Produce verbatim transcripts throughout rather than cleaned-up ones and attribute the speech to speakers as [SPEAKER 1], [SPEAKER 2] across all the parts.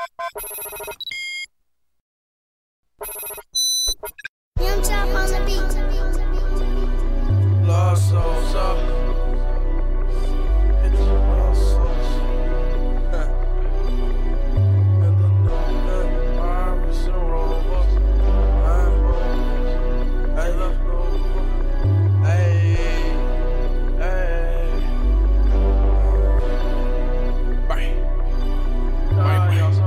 [SPEAKER 1] Young Chop on the beat.
[SPEAKER 2] Lost souls up. It's lost souls. Huh. And the new Iris and Rover. Huh? Hey, hey, hey. Right. Right,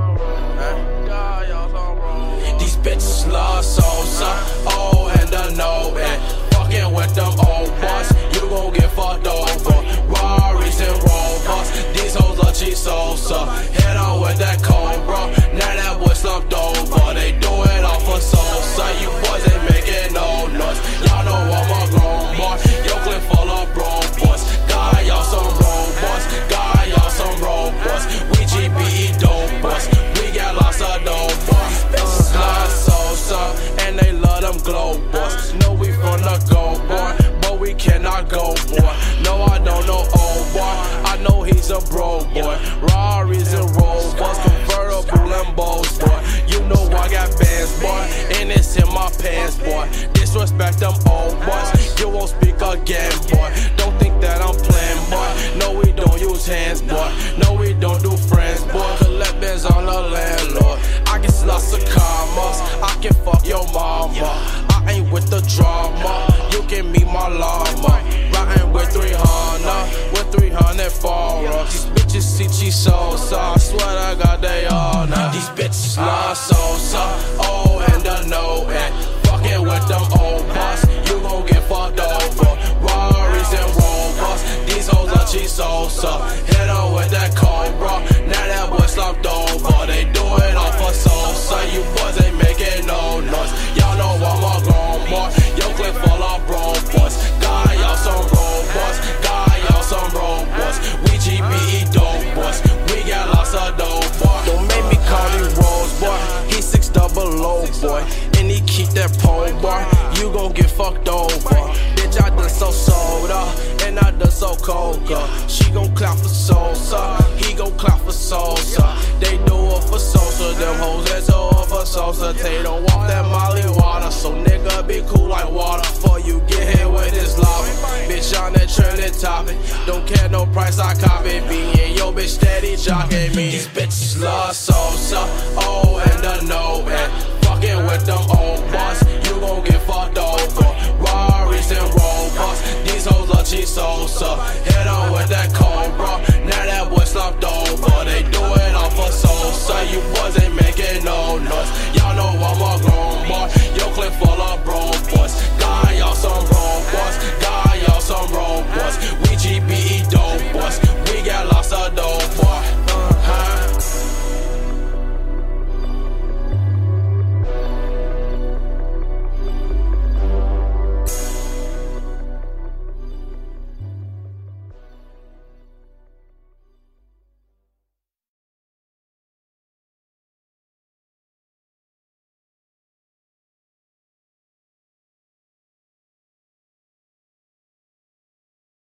[SPEAKER 2] right. These bitches lost souls up. Oh, and the no and fucking with them old boys, you gon' get fucked over. Rarries and Rovers, these hoes are cheap Sosa. Hit on with that Cobra, now that boy slumped over. They do it all for Sosa. You boys ain't making no noise. Y'all know I'm a grown boy. Yo, clip full of bro boys. God, y'all some robots. God, y'all some robots. We G B E dope boys. We got lots of dope boys. Bitches love Sosa, and they love them glow boys. Know we from the go boy, but we cannot go boy. No, I don't know old boy, I know he's a bro boy. Rarries and Rovers, convertible Lambos boy. You know I got bands boy, and it's in my pants boy. Disrespect them old boys, you won't speak again boy. Don't think that I'm playing boy. No, we don't use hands boy. No, we don't do friends boy. Collect bands on the landlord. I get lots of commas, I can fuck your mama. I ain't with the drama, you can meet my llama. Riding with three hundred, with three hundred followers. These bitches see she Sosa, I swear I got they all now. These bitches love Sosa, oh and the no and fucking with them old boys, you gon' get fucked over. Rarries and Rovers, these hoes are cheap Sosa. Hit on with that Cobra, now that boy slumped over. They do it all for Sosa, you boys ain't making no noise. Y'all know I'm a grown boy, yo clip full of bro boys. God, y'all some robots, God, y'all some robots. We G B E dope boys, we got lots of dope boy. Don't make me call him Rose boy, he six double low boy, and he keep that pole bar. You gon' get fucked over. Bitch, I done so soda, and I done so coca. She gon' clap for Sosa, he gon' clap for Sosa. They do it for Sosa, them hoes that do it for Sosa. They don't want that Molly water, so nigga be cool like water. Before you get hit with this lava, bitch on that trending topic. Don't care no price, I copy. Be in yo bitch steady jocking me. These bitches love Sosa.